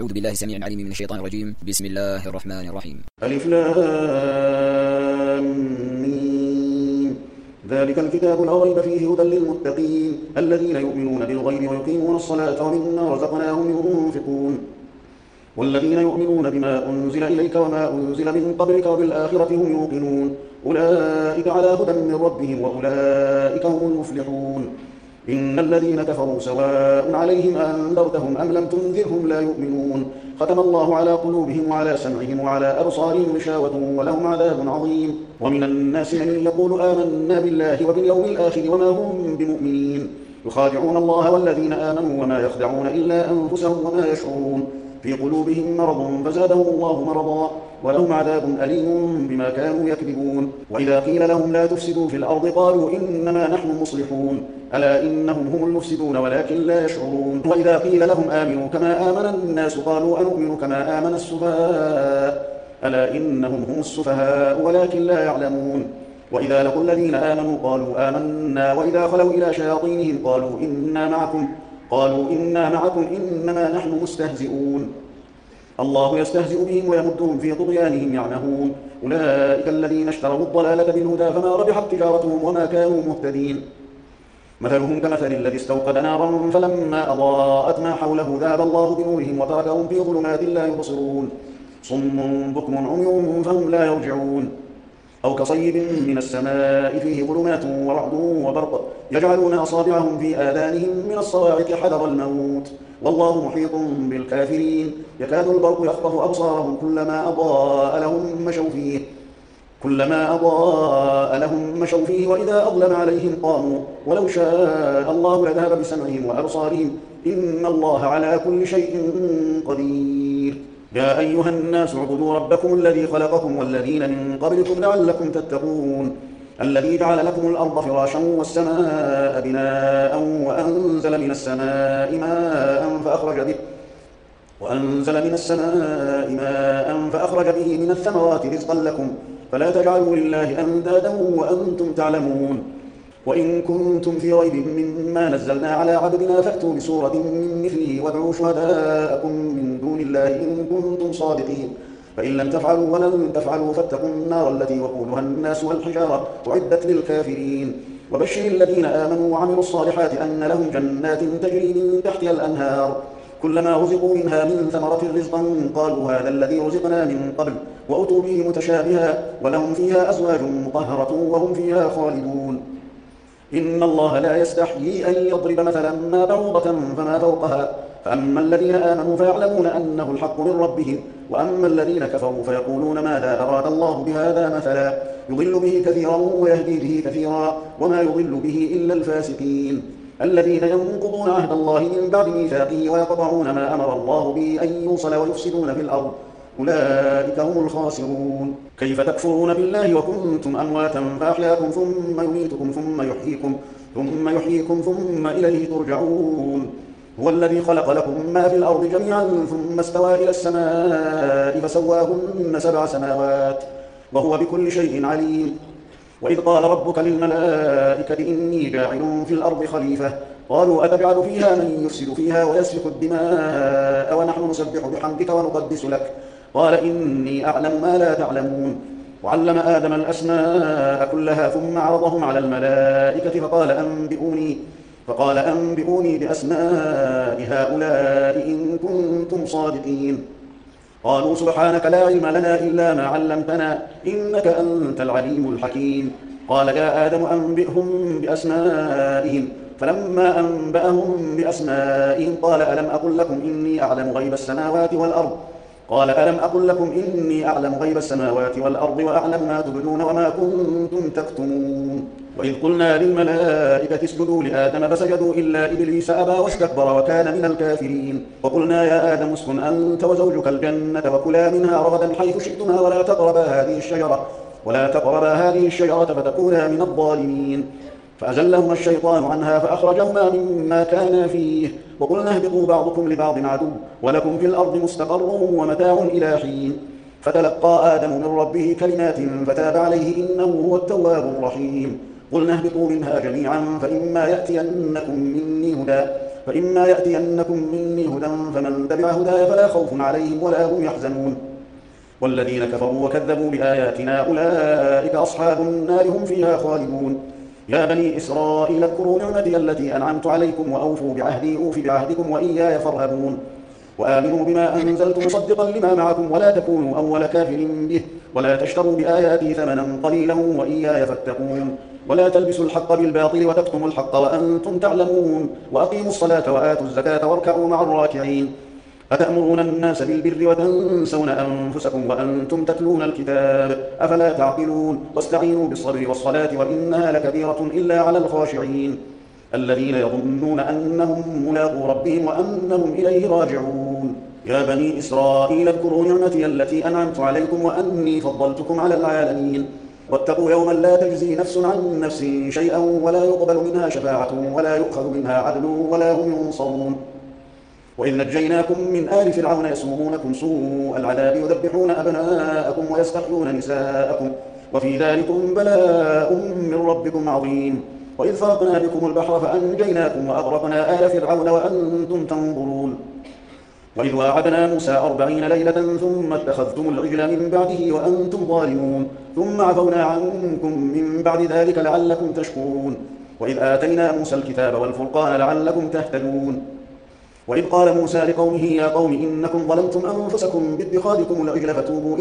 أعوذ بالله السميع العليم من الشيطان الرجيم. بسم الله الرحمن الرحيم. ألف لام ميم. ذلك الكتاب لا ريب فيه هدى للمتقين الذين يؤمنون بالغيب ويقيمون الصلاة ومما رزقناهم ينفقون والذين يؤمنون بما أنزل إليك وما أنزل من قبلك وبالآخرة هم يوقنون أولئك على هدى من ربهم وأولئك هم المفلحون. إن الذين كفروا سواء عليهم أنذرتهم أم لم تنذرهم لا يؤمنون ختم الله على قلوبهم وعلى سمعهم وعلى أبصارهم غشاوة ولهم عذاب عظيم. ومن الناس من يقول آمنا بالله وباليوم الآخر وما هم بمؤمنين يخادعون الله والذين آمنوا وما يخدعون إلا أنفسهم وما يشعرون في قلوبهم مرض فزادهم الله مرضا ولهم عذاب أليم بما كانوا يكذبون. وإذا قيل لهم لا تفسدوا في الأرض قالوا إنما نحن مصلحون ألا إنهم هم المفسدون ولكن لا يشعرون. وإذا قيل لهم آمنوا كما آمن الناس قالوا أنؤمن كما آمن السفهاء ألا إنهم هم السفهاء ولكن لا يعلمون. وإذا لقوا الذين آمنوا قالوا آمنا وإذا خلوا إلى شياطينهم قالوا إنا معكم إنما نحن مستهزئون. الله يستهزئ بهم ويمدهم في طغيانهم يعمهون. أولئك الذين اشتروا الضلالة بالهدى فما ربحت تجارتهم وما كانوا مهتدين. مثلهم كمثل الذي استوقد نارا فلما أضاءت ما حوله ذهب الله بنورهم وتركهم في ظلمات لا يبصرون صم بكم عمي فهم لا يرجعون. أو كصيب من السماء فيه ظلمات ورعد وبرق يجعلون أصابعهم في آذانهم من الصواعق حذر الموت والله محيط بالكافرين. يكاد البرق يخطف أبصارهم كلما أضاء لهم مشوا فيه وإذا أظلم عليهم قاموا ولو شاء الله لذهب بسمعهم وأبصارهم إن الله على كل شيء قدير. يا أيها الناس اعبدوا ربكم الذي خلقكم والذين من قبلكم لعلكم تتقون الذي جعل لكم الأرض فراشا والسماء بناء وأنزل من السماء ماء فأخرج به من الثمرات رزقا لكم فلا تجعلوا لله أندادا وأنتم تعلمون. وإن كنتم في ريب مما نزلنا على عبدنا فأتوا بسورة من مثله وادعوا شهداءكم من دون الله إن كنتم صادقين فإن لم تفعلوا ولن تفعلوا فاتقوا النار التي وقودها الناس والحجارة أعدت للكافرين. وبشر الذين آمنوا وعملوا الصالحات أن لهم جنات تجري من تحتها الأنهار كلما رزقوا منها من ثمرة رزقا قالوا هذا الذي رزقنا من قبل وأتوا به متشابها ولهم فيها أزواج مطهرة وهم فيها خالدون. إن الله لا يستحيي أن يضرب مثلا ما بعوضة فما فوقها فأما الذين آمنوا فيعلمون أنه الحق من ربهم وأما الذين كفروا فيقولون ماذا أراد الله بهذا مثلا يضل به كثيرا ويهدي به كثيرا وما يضل به إلا الفاسقين الذين ينقضون عهد الله من بعد ميثاقه ويقطعون ما أمر الله به أن يوصل ويفسدون في الأرض أولئك هم الخاسرون. كيف تكفرون بالله وكنتم أمواتا فأحياكم ثم يميتكم ثم يحييكم ثم إليه ترجعون. هو الذي خلق لكم ما في الأرض جميعا ثم استوى إلى السماء فسواهن 7 سماوات وهو بكل شيء عليم. وإذ قال ربك للملائكة إني جاعل في الأرض خليفة قالوا أتجعل فيها من يفسد فيها ويسفك الدماء ونحن نسبح بحمدك ونقدس لك قال إني أعلم ما لا تعلمون. وعلم آدم الأسماء كلها ثم عرضهم على الملائكة فقال أنبئوني بأسماء هؤلاء إن كنتم صادقين. قالوا سبحانك لا علم لنا إلا ما علمتنا إنك أنت العليم الحكيم. قال يا آدم أنبئهم بأسمائهم فلما أنبأهم بأسمائهم قال ألم أقل لكم إني أعلم غيب السماوات والأرض وأعلم ما تبدون وما كنتم تكتمون. وإذ قلنا للملائكة اسجدوا لآدم فسجدوا إلا إبليس أبى واستكبر وكان من الكافرين. وقلنا يا آدم اسكن أنت وزوجك الجنة وكلا منها رغدا حيث شئتما ولا تقربا هذه الشجرة فتكونا من الظالمين. فأزلهما الشيطان عنها فأخرجهما مما كانا فيه وقلنا اهبطوا بعضكم لبعض عدو ولكم في الأرض مستقر ومتاع إلى حين. فتلقى آدم من ربه كلمات فتاب عليه إنه هو التواب الرحيم. قلنا اهبطوا منها جميعا فإما يأتينكم مني هدى فإما يأتينكم مني هدى فمن تبع هداي فلا خوف عليهم ولا هم يحزنون والذين كفروا وكذبوا بآياتنا أولئك أصحاب النار هم فيها خالدون يا بني إسرائيل اذكروا نعمتي التي أنعمت عليكم وأوفوا بعهدي أوف بعهدكم وإياي فارهبون وآمنوا بما أنزلت مصدقا لما معكم ولا تكونوا أول كافر به ولا تشتروا بآياتي ثمنا قليلا وإياي فاتقون ولا تلبسوا الحق بالباطل وتكتموا الحق وأنتم تعلمون وأقيموا الصلاة وآتوا الزكاة واركعوا مع الراكعين أتأمرون الناس بالبر وتنسون أنفسكم وأنتم تتلون الكتاب أفلا تعقلون واستعينوا بالصبر والصلاة وإنها لكبيرة إلا على الخاشعين الذين يظنون أنهم ملاقو ربهم وأنهم إليه راجعون يا بني إسرائيل اذكروا نعمتي التي أنعمت عليكم وأني فضلتكم على العالمين واتقوا يوما لا تجزي نفس عن نفس شيئا ولا يقبل منها شفاعة ولا يؤخذ منها عدل ولا هم ينصرون وإذ نجيناكم من آل فرعون يسومونكم سوء العذاب يذبحون أبناءكم ويستحيون نساءكم وفي ذلكم بلاء من ربكم عظيم وإذ فرقنا بكم البحر فأنجيناكم وأغرقنا آل فرعون وأنتم تنظرون وإذ واعدنا موسى 40 ليلة ثم اتخذتم العجل من بعده وأنتم ظالمون ثم عفونا عنكم من بعد ذلك لعلكم تشكرون وإذ آتينا موسى الكتاب والفرقان لعلكم تهتدون وإذ قال موسى لقومه يا قوم إنكم ظلمتم أنفسكم باتخاذكم العجل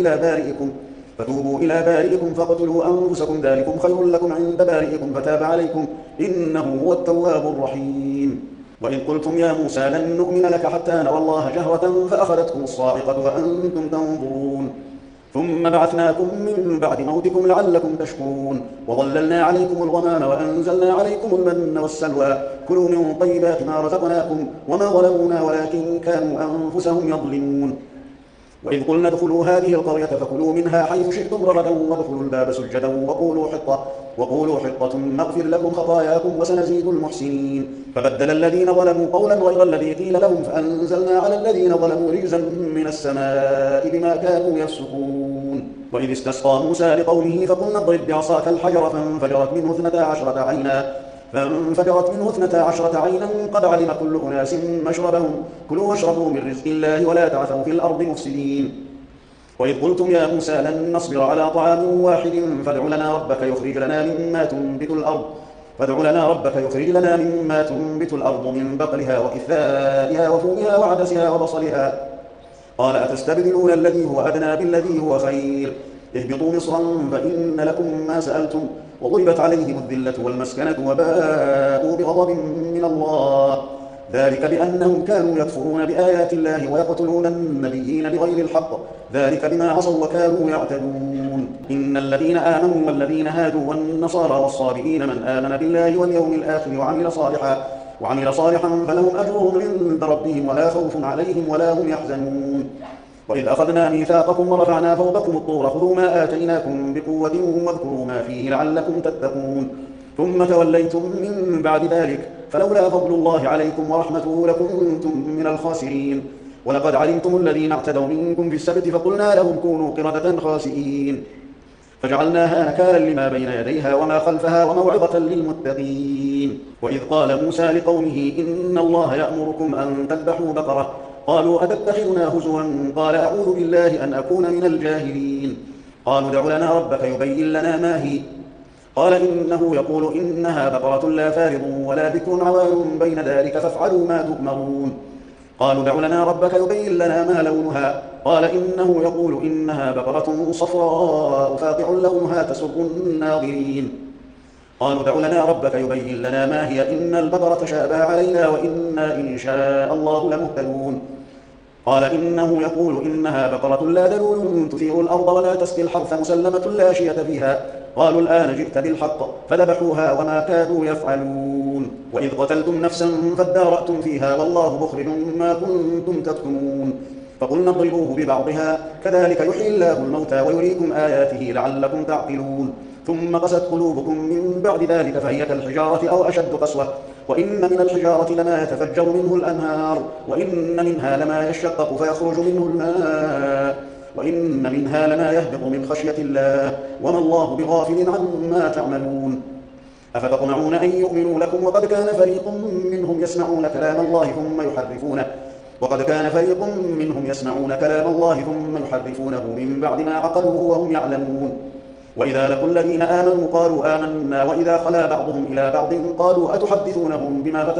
فتوبوا إلى بارئكم فاقتلوا أنفسكم ذلكم خير لكم عند بارئكم فتاب عليكم إنه هو التواب الرحيم وإذ قلتم يا موسى لن نؤمن لك حتى نرى الله جهرة فأخذتكم الصاعقة وأنتم تنظرون ثم بعثناكم من بعد موتكم لعلكم تشكرون وظللنا عليكم الغمام وأنزلنا عليكم المن والسلوى كلوا من طيبات ما رزقناكم وما ظلمونا ولكن كانوا أنفسهم يظلمون وإذ قلنا ادخلوا هذه القرية فكلوا منها حيث شئتم رغدا وادخلوا الباب سجدا وقولوا حطة نغفر لكم خطاياكم وسنزيد المحسنين فبدل الذين ظلموا قولا غير الذي قيل لهم فأنزلنا على الذين ظلموا رجزا من السماء بما كانوا يفسقون وإذ استسقى موسى لقومه فقلنا اضرب بعصاك الحجر فانفجرت منه 12 عينا قد علم كل أناس مشربهم كلوا واشربوا من رزق الله ولا تعثوا في الأرض مفسدين وإذ قلتم يا موسى لن نصبر على طعام واحد فادع لنا ربك يخرج لنا مما تنبت الأرض من بقلها وكثائها وفومها وعدسها وبصلها قال أتستبدلون الذي هو أدنى بالذي هو خير اهبطوا مصرا فإن لكم ما سألتم وضربت عليهم الذلة والمسكنة وباءوا بغضب من الله ذلك بأنهم كانوا يكفرون بآيات الله ويقتلون النبيين بغير الحق ذلك بما عصوا وكانوا يعتدون إن الذين آمنوا والذين هادوا والنصارى والصابئين من آمن بالله واليوم الآخر وعمل صالحا فلهم أجرهم عند ربهم ولا خوف عليهم ولا هم يحزنون وإذ أخذنا ميثاقكم ورفعنا فوقكم الطور خذوا ما آتيناكم بقوة واذكروا ما فيه لعلكم تتقون ثم توليتم من بعد ذلك فلولا فضل الله عليكم ورحمته لكنتم من الخاسرين ولقد علمتم الذين اعتدوا منكم في السبت فقلنا لهم كونوا قردة خاسئين فجعلناها نكالا لما بين يديها وما خلفها وموعظة للمتقين وإذ قال موسى لقومه إن الله يأمركم أن تذبحوا بقرة قالوا أتتخذنا هزوا قال أعوذ بالله أن أكون من الجاهلين قالوا ادع لنا ربك يبين لنا ما هي قال إنه يقول إنها بقرة لا فارض ولا بكر عوان بين ذلك فافعلوا ما تؤمرون قالوا ادع لنا ربك يبين لنا ما لونها قال إنه يقول إنها بقرة صفراء فاقع لونها تسر الناظرين قالوا ادع لنا ربك يبين لنا ما هي إن البقرة شابه علينا وإنا إن شاء الله لمهتدون قال إنه يقول إنها بقرة لا ذلول تثير الأرض ولا تسقي الحرث مسلمة لا شية فيها قالوا الآن جئت بالحق فذبحوها وما كادوا يفعلون وإذ قتلتم نفسا فادارأتم فيها والله مخرج ما كنتم تكتمون فقلنا اضربوه ببعضها كذلك يحيي الله الموتى ويريكم آياته لعلكم تعقلون ثم قست قلوبكم من بعد ذلك فهي كالحجارة أو أشد قسوة وإن من الحجارة لما يتفجر منه الأنهار وإن منها لما يشقق فيخرج منه الماء وإن منها لما يهبط من خشية الله وما الله بغافل عما تعملون أفتطمعون أن يؤمنوا لكم وقد كان فريق منهم يسمعون كلام الله ثم يحرفونه من بعد ما عقلوه وهم يعلمون. وإذا لقوا الذين آمنوا قالوا آمنا وإذا خلا بعضهم إلى بعض قالوا أتحدثونهم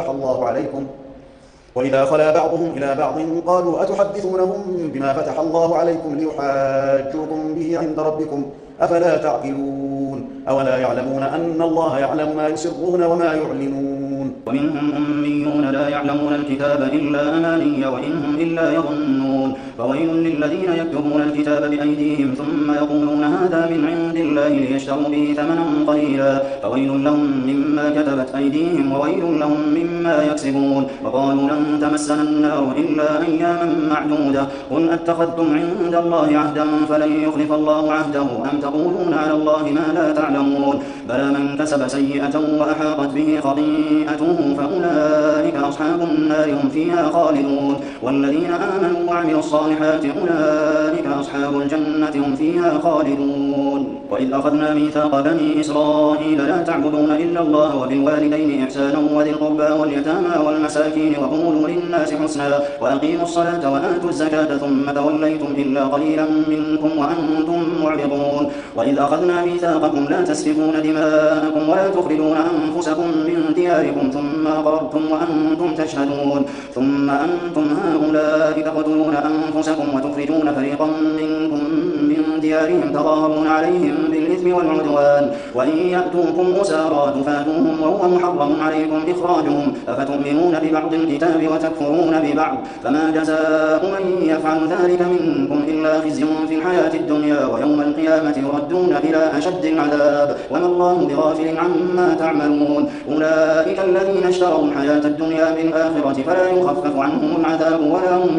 بما فتح الله عليكم ليحاجوكم به عند ربكم أفلا تعقلون. أولا يعلمون أن الله يعلم ما يسرون وما يعلنون. ومنهم أميون لا يعلمون الكتاب إلا أماني وإنهم إلا يظنون. فويل للذين يكتبون الكتاب بأيديهم ثم يقولون هذا من عند الله ليشتروا به ثمنا قليلا فويل لهم مما كتبت أيديهم وويل لهم مما يكسبون. وقالوا لن تمسنا النار إلا أياما معدودة قل أتخذتم عند الله عهدا فلن يخلف الله عهده أم تقولون على الله ما لا تعلمون. بلى من كسب سيئة وأحاطت به خطيئته فأولئك أصحاب النار هم فيها خالدون. والذين آمنوا وعملوا الصالحات أولئك أصحاب الجنة هم فيها خالدون. وإذ أخذنا ميثاق بني إسرائيل لا تعبدون إلا الله وبالوالدين إحسانا وذي القربى واليتامى والمساكين وقولوا للناس حسنا وأقيموا الصلاة وآتوا الزكاة ثم توليتم إلا قليلا منكم وأنتم معرضون. وإذ أخذنا ميثاقكم لا تسفكون دماءكم ولا تخرجون أنفسكم من دياركم ثم أقررتم وأنتم تشهدون ثم أنتم هؤلاء تقتلون أنفسكم وتخرجون فريقا منكم من ديارهم تظاهرون عليهم بالإثم والعدوان وإن يأتوكم أسارى تفادوهم وهو محرم عليكم إخراجهم أفتؤمنون ببعض الكتاب وتكفرون ببعض فما جزاء من يفعل ذلك منكم إلا خزي في الحياة الدنيا ويوم القيامة يردون إلى أشد العذاب وما الله بغافل عما تعملون. أولئك الذين اشتروا الحياة الدنيا بالآخرة فلا يخفف عنهم العذاب ولا هم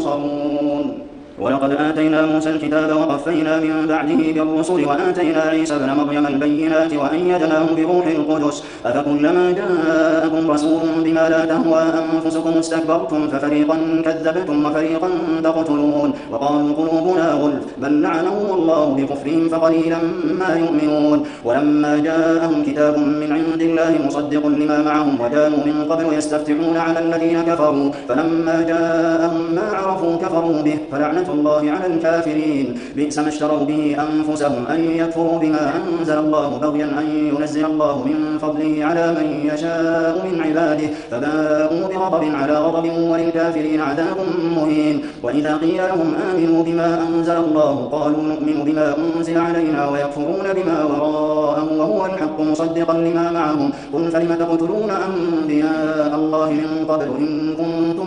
ينصرون. ولقد آتينا موسى الكتاب وقفينا من بعده بالرسل وآتينا عيسى ابن مريم البينات وأيدناه بروح القدس أفكلما جاءكم رسول بما لا تهوى أنفسكم استكبرتم ففريقا كذبتم وفريقا تقتلون وقالوا قلوبنا غلف بل لعنهم الله بكفرهم فقليلا ما يؤمنون. ولما جاءهم كتاب من عند الله مصدق لما معهم وكانوا من قبل يستفتحون على الذين كفروا فلما جاءهم ما عرفوا كفروا به فلعنة الله على الكافرين. بئس ما اشتروا به أنفسهم أن يكفروا بما أنزل الله بغيا أن ينزل الله من فضله على من يشاء من عباده فباءوا بغضب على غضب وللكافرين عذاب مهين. وإذا قيل لهم آمنوا بما أنزل الله قالوا نؤمن بما أنزل علينا ويكفرون بما وراءه وهو الحق مصدقا لما معهم قل فلم تقتلون أنبياء الله من قبل إن كنتم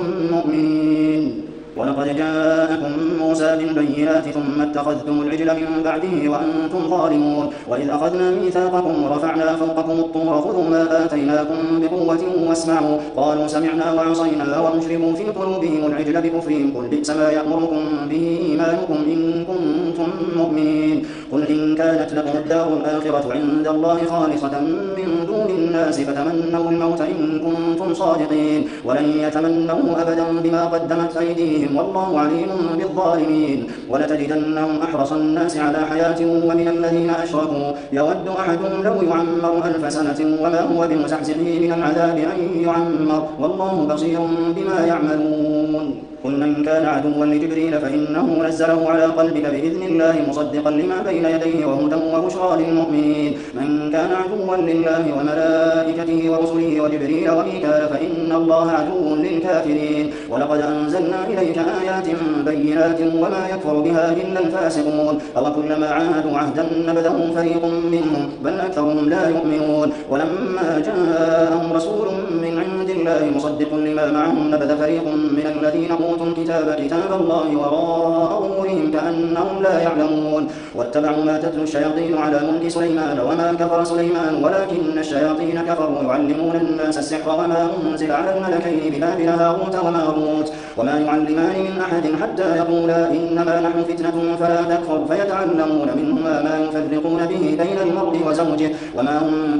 مؤمنين. ولقد جاءكم موسى بالبينات ثم اتخذتم العجل من بعده وأنتم ظالمون. وإذ أخذنا ميثاقكم ورفعنا فوقكم الطور خذوا ما آتيناكم بقوة واسمعوا قالوا سمعنا وعصينا وأشربوا في قلوبهم العجل بكفرهم قل بئس ما يأمركم به إيمانكم إن كنتم مؤمنين. قل إن كانت لكم الدار الآخرة عند الله خالصة من دون الناس فتمنوا الموت إن كنتم صادقين ولن يتمنوا أبدا بما قدمت أيديهم والله عليم بالظالمين. ولتجدنهم أحرص الناس على حياة ومن الذين أشركوا يود أحدهم لو يعمر 1000 سنة وما هو بمزحزحه من العذاب أن يعمر والله بصير بما يعملون. قل من كان عدوا لجبريل فإنه نزله على قلبك بإذن الله مصدقا لما بين يديه وهدى وبشرى للمؤمنين. من كان عدوا لله وملائكته ورسله وجبريل وميكال فإن الله عدو للكافرين. ولقد أنزلنا إليك آيات بينات وما يكفر بها إلا الفاسقون أوكلما عاهدوا عهدا نبذه فريق منهم بل أكثرهم لا يؤمنون. ولما جاءهم رسول من عند الله مصدق لما معهم نبذ فريق من الذين أوتوا الكتاب كتاب الله وراء ظهورهم كأنهم لا يعلمون. واتبعوا ما تتلو الشياطين على ملك سليمان وما كفر سليمان ولكن الشياطين كفروا يعلمون الناس السحر وما أنزل على الملكين ببابل هاروت وماروت وما يعلمان من أحد حتى يقولا إنما نحن فتنة فلا تكفر فيتعلمون منهما ما يفرقون به بين المرء وزوجه وما هم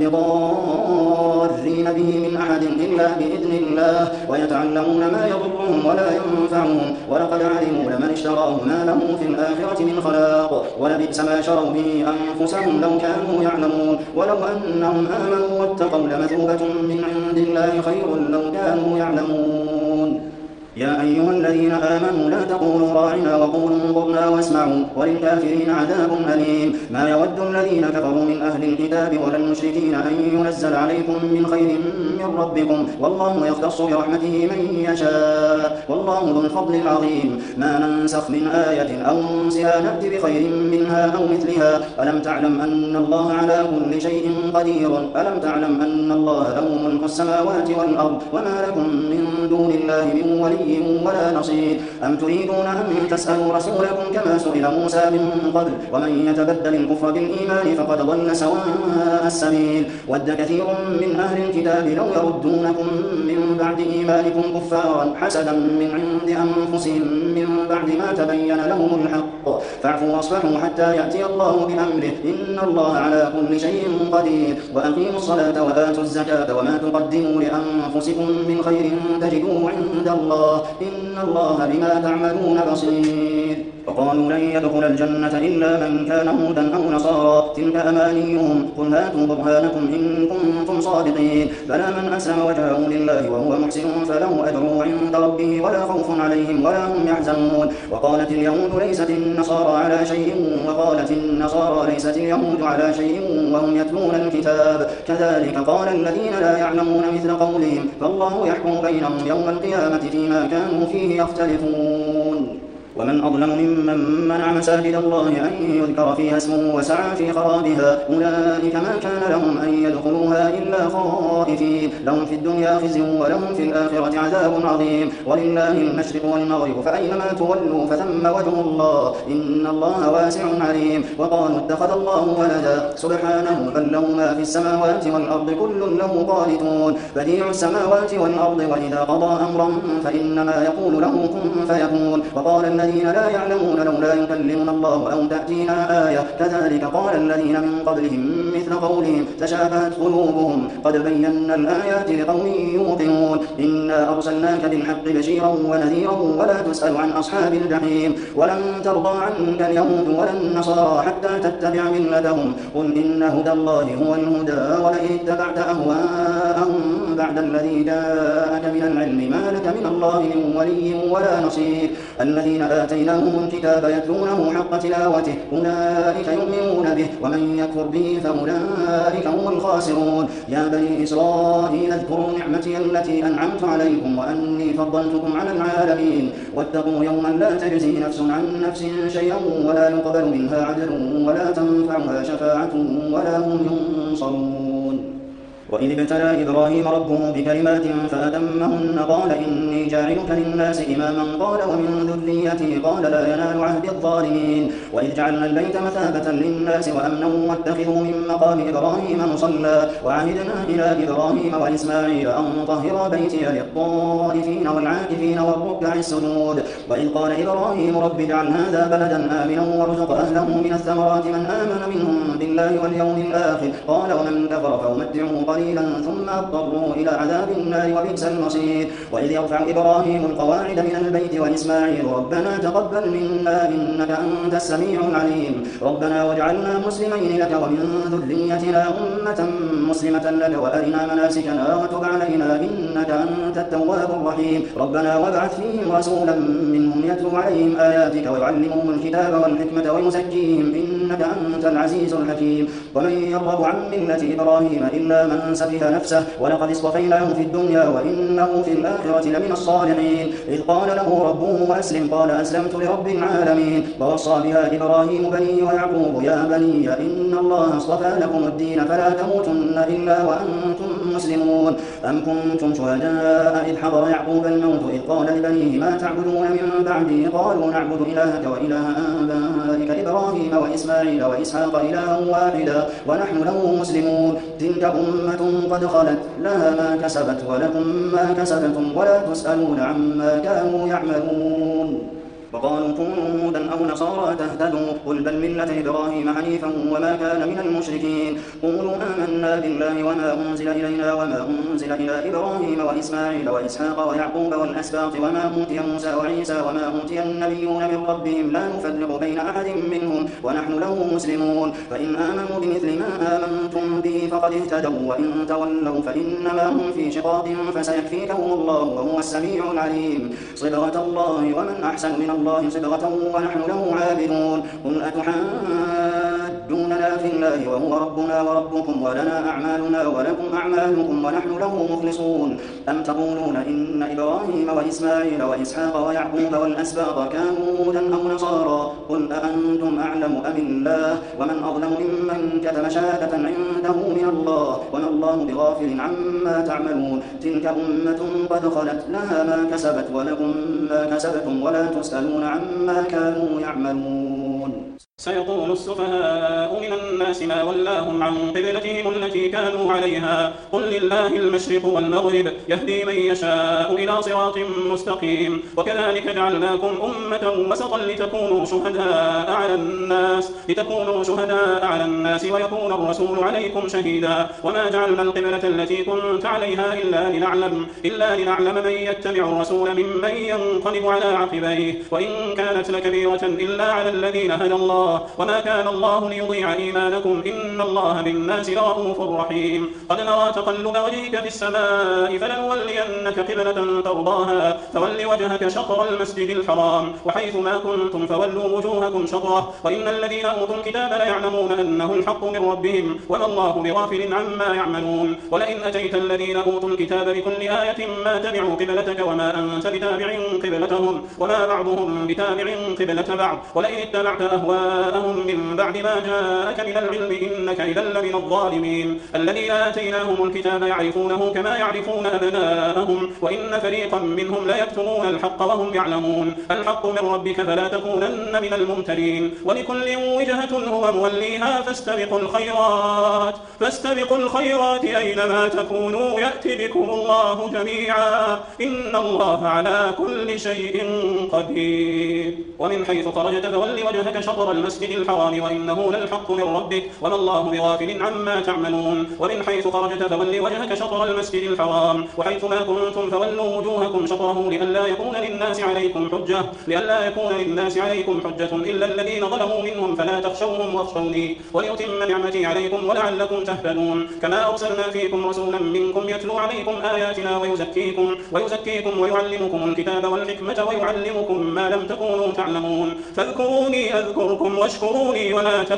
بضارين به من أحد إلا بإذن الله ويتعلمون ما يضرهم ولا ينفعهم ولقد علموا لمن اشتراه ما له في الآخرة من خلاق ولبئس ما شروا به أنفسهم لو كانوا يعلمون ولو أنهم آمنوا واتقوا لمثوبة من عند الله خير لو كانوا يعلمون يا أيها الذين آمنوا لا تقولوا راعنا وقولوا انظرنا واسمعوا وللكافرين عذاب أليم ما يود الذين كفروا من أهل الكتاب ولا المشركين أن ينزل عليكم من خير من ربكم والله يختص برحمته من يشاء والله ذو الفضل العظيم ما ننسخ من آية أو ننسها نأت بخير منها أو مثلها ألم تعلم أن الله على كل شيء قدير ألم تعلم أن الله له ملك السماوات والأرض وما لكم من دون الله من ولي ولا نصير أم تريدون أن تسألوا رسولكم كما سئل موسى من قبل ومن يتبدل الكفر بالإيمان فقد ضل سواء السبيل ود كثير من أهل الكتاب لو يردونكم من بعد إيمانكم كفارا حسدا من عند أنفسهم من بعد ما تبين لهم الحق فاعفوا واصفحوا حتى يأتي الله بأمره إن الله على كل شيء قدير وأقيموا الصلاة وآتوا الزكاة وما تقدموا لأنفسكم من خير تجدوه عند الله إن الله بما تعملون بصير وقالوا لن يدخل الجنة إلا من كان هودا أو نصارى تلك أمانيهم قل هاتوا برهانكم إن كنتم صادقين بلى من أسلم وجهه لله وهو محسن فله أجره عند ربه ولا خوف عليهم ولا هم يحزنون وقالت اليهود ليست النصارى على شيء وقالت النصارى ليست اليهود على شيء وهم يتلون الكتاب كذلك قال الذين لا يعلمون مثل قولهم فالله يحكم بينهم يوم القيامة فيما كانوا فيه يختلفون ومن أظلم ممن منع مساجد الله أن يذكر فيها اسمه وسعى في خرابها أولئك ما كان لهم أن يدخلوها إلا خائفين لهم في الدنيا خزي ولهم في الآخرة عذاب عظيم ولله المشرق والمغرب فأينما تولوا فثم وجه الله إن الله واسع عليم وقالوا اتخذ الله ولدا سبحانه بل له ما في السماوات والأرض كل له قانتون بديع السماوات والأرض وإذا قضى أمرا فإنما يقول له كن فيكون وقال الذين لا يعلمون لولا يكلمنا الله أو تأتينا آية كذلك قال الذين من قبلهم مثل قولهم تشابهت قلوبهم قد بينا الآيات لقوم يوقنون إنا أرسلناك بالحق بشيرا ونذيرا ولا تسأل عن أصحاب الجحيم ولن ترضى عنك اليهود ولا النصارى حتى تتبع ملتهم قل إن هدى الله هو الهدى ولئن اتبعت أهواءهم بعد الذي جاءك من العلم ما لك من الله من ولي ولا نصير الذين آتيناهم الكتاب يتلونه حق تلاوته أولئك يؤمنون به ومن يكفر به فأولئك هم الخاسرون يا بني إسرائيل اذكروا نعمتي التي أنعمت عليكم وأني فضلتكم على العالمين واتقوا يوما لا تجزي نفس عن نفس شيئا ولا يقبل منها عدل ولا تنفعها شفاعة ولا هم ينصرون وإذ ابتلى إبراهيم ربه بكلمات فأتمهن قال إني جاعلك للناس إماما قال ومن ذريتي قال لا ينال عهد الظالمين وإذ جعلنا البيت مثابة للناس وأمنا واتخذوا من مقام إبراهيم مصلى وعهدنا إلى إبراهيم وإسماعيل أن طهرا بيتي للطائفين والعاكفين والركع السجود وإذ قال إبراهيم رب اجعل هذا بلدا آمنا وارزق أهله من الثمرات من آمن منهم بالله واليوم الآخر قال ومن كفر فأمتعه قليلا ثم اضطروا إلى عذاب النار وبئس المصير وإذ يرفع إبراهيم القواعد من البيت وإسماعيل ربنا تقبل منا إنك أنت السميع العليم ربنا واجعلنا مسلمين لك ومن ذريتنا أمة مسلمة لك وأرنا مناسكنا وتب علينا إنك أنت التواب الرحيم ربنا وابعث فيهم رسولا منهم يتلو عليهم آياتك ويعلمهم الكتاب والحكمة ويزكيهم إنك أنت العزيز الحكيم ومن يرغب عن ملة إبراهيم إلا من سفه نفسه ولقد اصطفيناه في الدنيا وإنه في الآخرة لمن الصالحين إذ قال له ربه وأسلم قال أسلمت لرب العالمين ووصى بها إبراهيم بنيه ويعقوب يا بني إن الله اصطفى لكم الدين فلا تموتن إلا وأنتم مسلمون أم كنتم شهداء إذ حضر يعقوب الموت إذ قال لبنيه ما تعبدون من بعدي قالوا نعبد إلهك وإله آبائك إبراهيم وإسماعيل وإسحاق إلها واحدا ونحن له مسلمون تلك أمة قد خلت لها ما كسبت ولكم ما كسبتم ولا تسألون عما كانوا يعملون وقالوا كونوا هودا أو نصارى تهتدوا قل بل ملة إبراهيم حنيفا وما كان من المشركين قولوا آمنا بالله وما أنزل إلينا وما أنزل إلى إبراهيم وإسماعيل وإسحاق ويعقوب والأسباط وما أوتي موسى وعيسى وما أوتي النبيون من ربهم لا نفرق بين أحد منهم ونحن له مسلمون فإن آمنوا بمثل ما آمنتم به فقد اهتدوا وإن تولوا فإنما هم في شقاق فسيكفيكهم الله وهو السميع العليم صبغة الله ومن أحسن من الله صبغة ونحن له عابدون قل أتحاجوننا في الله وهو ربنا وربكم ولنا أعمالنا ولكم أعمالكم ونحن له مخلصون أم تقولون إن إبراهيم وإسماعيل وإسحاق ويعقوب والأسباط كانوا هودا أو نصارى قل أأنتم أعلم أم الله ومن أظلم ممن كتم شهادة عنده من الله وما الله بغافل عما تعملون تلك أمة قد خلت لها ما كسبت ولكم ما كسبتم ولا تسألون عما كانوا يعملون سيقول السفهاء من الناس ما ولاهم عن قبلتهم التي كانوا عليها قل لله المشرق والمغرب يهدي من يشاء إلى صراط مستقيم وكذلك جعلناكم أمة وسطا لتكونوا شهداء على الناس ويكون الرسول عليكم شهيدا وما جعلنا القبلة التي كنت عليها إلا لنعلم من يتبع الرسول ممن ينقلب على عقبيه وإن كانت لكبيرة إلا على الذين هدى الله وما كان الله ليضيع إيمانكم إن الله بالناس لرؤوف رحيم قد نرى تقلب وجهك في السماء فلنولينك قبلة ترضاها فول وجهك شطر المسجد الحرام وحيث ما كنتم فولوا وجوهكم شطره وإن الذين أوتوا الكتاب ليعلمون أنه الحق من ربهم وما الله بغافل عما يعملون ولئن أتيت الذين أوتوا الكتاب بكل آية ما تبعوا قبلتك وما أنت بتابع قبلتهم وما بعضهم بتابع قبلة بعض ولئن اتبعت أهواءهم من بعد ما جاءك من العلم إنك إذا لمن الظالمين الذين آتيناهم الكتاب يعرفونه كما يعرفون أبناءهم وإن فريقا منهم ليكتمون الحق وهم يعلمون الحق من ربك فلا تكونن من الممترين ولكل وجهة هو موليها فاستبقوا الخيرات أينما تكونوا يأتي بكم الله جميعا إن الله على كل شيء قدير ومن حيث خرجت فول وجهك شطر المسجد الحرام وإنه للحق من ربك وما الله بغافل عما تعملون ومن حيث خرجت فول وجهك شطر المسجد الحرام وحيث ما كنتم فولوا وجوهكم شطره لئلا يكون للناس عليكم حجة إلا الذين ظلموا منهم فلا تخشوهم واخشوني وليتم نعمتي عليكم ولعلكم تهتدون كما أرسلنا فيكم رسولا منكم يتلو عليكم آياتنا ويزكيكم ويعلمكم الكتاب والحكمة ويعلمكم ما لم تكونوا تعلمون فاذكروني أذكركم واشكروني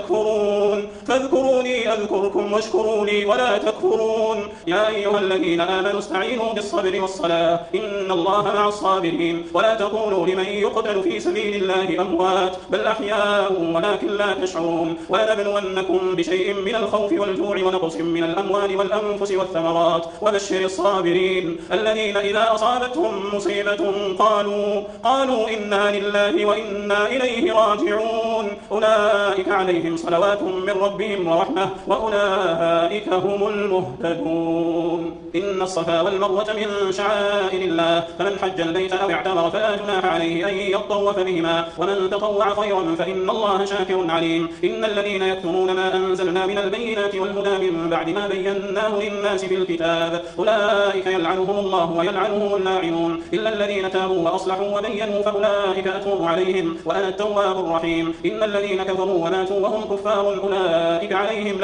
ولا تكفرون يا أيها الذين آمنوا استعينوا بالصبر والصلاة إن الله مع الصابرين ولا تقولوا لمن يقتل في سبيل الله أموات بل أحياء ولكن لا تشعرون ولنبلونكم بشيء من الخوف والجوع ونقص من الأموال والأنفس والثمرات وبشر الصابرين الذين إذا أصابتهم مصيبة قالوا إنا لله وإنا إليه راجعون أولئك عليهم صلوات من ربهم ورحمة وأولئك هم المهتدون إن الصفا والمروة من شعائر الله فمن حج البيت أو اعتمر فلا جناح عليه أن يطوف بهما ومن تطوع خيرا فإن الله شاكر عليم إن الذين يكتمون ما أنزلنا من البينات والهدى من بعد ما بيناه للناس في الكتاب أولئك يلعنهم الله ويلعنهم اللاعنون إلا الذين تابوا وأصلحوا وبينوا فأولئك أتوب عليهم وأنا التواب الرحيم إن الذين كفروا وماتوا وهم كفار أولئك عليهم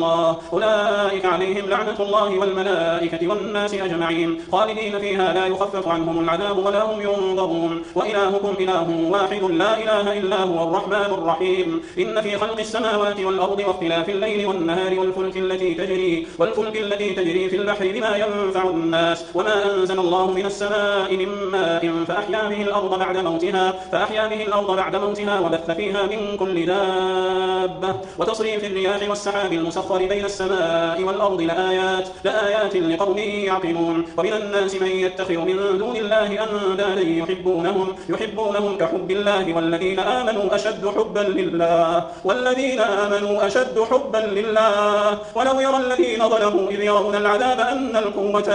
لعنة الله والملائكة والناس أجمعين خالدين فيها لا يخفف عنهم العذاب ولا هم ينظرون وإلهكم إله واحد لا إله إلا هو الرحمن الرحيم إن في خلق السماوات والأرض واختلاف الليل والنهار والفلك التي تجري في البحر بما ينفع الناس وما أنزل الله من السماء من ماء فأحيا به الأرض بعد موتها وبث فيها من كل دابة وتصريف الرياح والسحاب المسخر بين السماء والأرض لآيات لقوم يعقلون. ومن الناس من يتخذ من دون الله أندادا يحبونهم كحب الله والذين آمنوا أشد حبا لله ولو يرى الذين ظلموا إذ يرون العذاب أن القوة